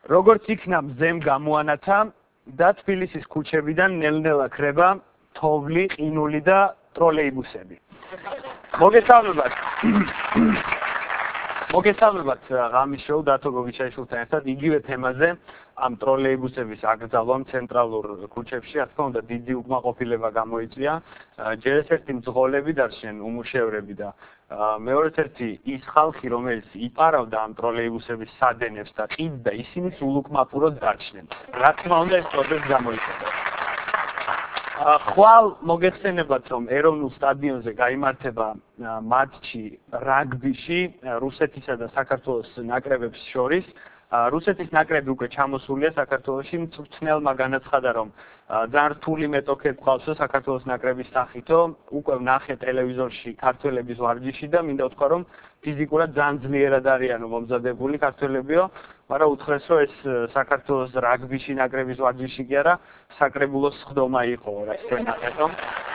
როგორც იქნა მზემ გამოანათა და თბილისის ქუჩებიდან ნელ-ნელა ქრება თოვლი, ყინული და ტროლეიბუსები. მოგესალმებათ ღამის შოუ დათო გოგიჩაიშვილთან ერთად იგივე თემაზე ამ ტროლეიბუსების აკრძალვამ ცენტრალურ ქუჩებში, რა თქმა უნდა, დიდი უკმაყოფილება გამოიწვია. ჯერ ერთ-ერთი მძღოლები დარჩნენ, უმუშევრები და მეორეც ერთი ის ხალხი, რომელიც იპარავდა ამ ტროლეიბუსების სადენებს და ყიდდა, ისინიც ულუკმაპურად დარჩნენ. რა თქმა უნდა, ეს პროცესი გამოიწვია. ხვალ მოგეხსენებათ, რომ ეროვნულ სტადიონზე გაიმართება მატჩი რაგბიში რუსეთისა და საქართველოს ნაკრებებს შორის. რუსეთის ნაკრები უკვე ჩამოსულია საქართველოში, მწვრთნელმა განაცხადა, რომ ძალიან რთული მეტოქე გვყავსო საქართველოს ნაკრების სახითო, უკვე ვნახე ტელევიზორში ქართველების ვარჯიში და მინდა ვთქვა, რომ ფიზიკურად ძალიან ძლიერად არიანო მომზადებული ქართველებიო, მაგრამ უთხრეს, რომ ეს საქართველოს რაგბიში ნაკრების ვარჯიში კი არა, საკრებულოს სხდომა იყო, რა თქვენ ნახეთო.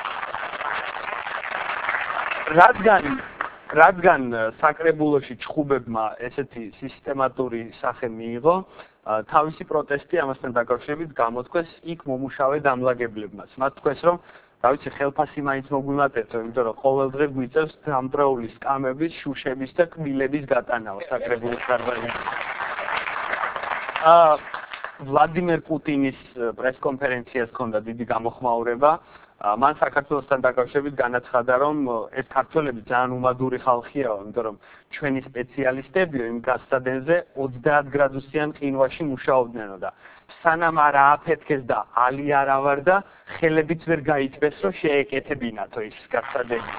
რადგან საკრებულოში ჩხუბებმა ესეთი სისტემატური სახე მიიღო, თავისი პროტესტი ამასთან დაკავშირებით გამოთქვეს იქ მომუშავე დამლაგებლებმაც. მათ თქვეს, რომ რა ვიცი, ხელფასი მაინც მოგვიმატებთ, იმიტომ რომ ყოველდღე გვიწევს დამტრეული სკამების, შუშების და კბილების გატანაო საკრებულოს დარბაზში. ვლადიმერ პუტინის პრესკონფერენციას ჰქონდა დიდი გამოხმაურება. მან საქართველოსთან დაკავშირებით განაცხადა, რომ ეს ქართველები ძალიან უმადური ხალხია, იმიტომ რომ ჩვენი სპეციალისტებიო იმ გასცადენზე 30 გრადუსიან ყინვაში მუშაობდნენო და სანამ არ ააფეთქეს და ალი არ ავარდა, ხელებიც ვერ გაიწვეს, რომ შეეკეთებინათო ის გასცადენი.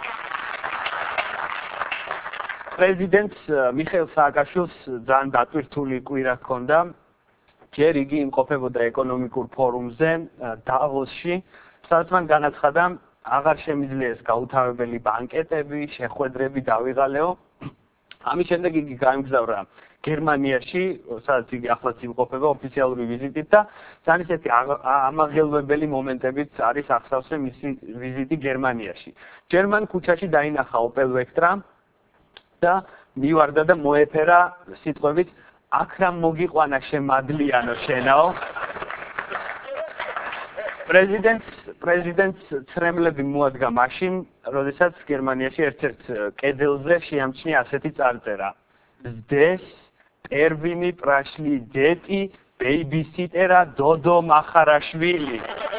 პრეზიდენტს მიხეილ სააკაშვილს ძალიან დატვირთული კვირა ჰქონდა. ჯერ იგი იმყოფებოდა ეკონომიკურ ფორუმზე დავოსში, სადაც მან განაცხადა, აღარ შემიძლია ეს გაუთავებელი ბანკეტები, შეხვედრები დავიღალეო. ამის შემდეგ იგი გაემგზავრა გერმანიაში, სადაც იგი ახლაც იმყოფება ოფიციალური ვიზიტით და ძალიან ისეთი ამაღელვებელი მომენტებით არის აღსავსე მისი ვიზიტი გერმანიაში. ჯერ მან ქუჩაში დაინახა Opel Vectra და მივარდა და მოეფერა სიტყვებით აქ რა მოგიყვანა შემადლიანო შენაო. პრეზიდენტს ცრემლები მოადგა მაშინ, როდესაც გერმანიაში ერთ-ერთ კედელზე შეამჩნია ასეთი წარწერა. ზდეს, ტერვინი, პრაშლი, დეტი, ბეიბისიტერა, დოდო მახარაშვილი.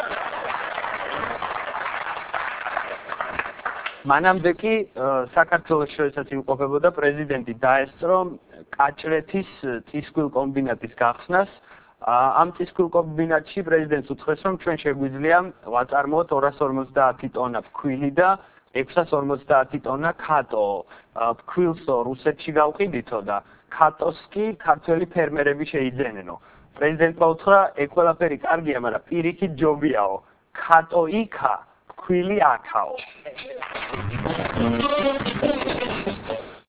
მანამდე კი საქართველოს შორისაც იმყოფებოდა პრეზიდენტი დაესწრო კაჭრეთის წისქვილ კომბინატის გახსნას. ამ წისქვილ კომბინატში პრეზიდენტს უთხრეს, რომ ჩვენ შეგვიძლია ვაწარმოოთ 250 ტონა ფქვილი და 650 ტონა კატო. ფქვილსო რუსეთში გავყიდითო და კატოს კი ქართველი ფერმერები შეიძენენო. პრეზიდენტმა უთხრა, ეგ ყველაფერი კარგია, მაგრამ პირიქით ჯობიაო. კატო იქა, ფქვილი აქაო.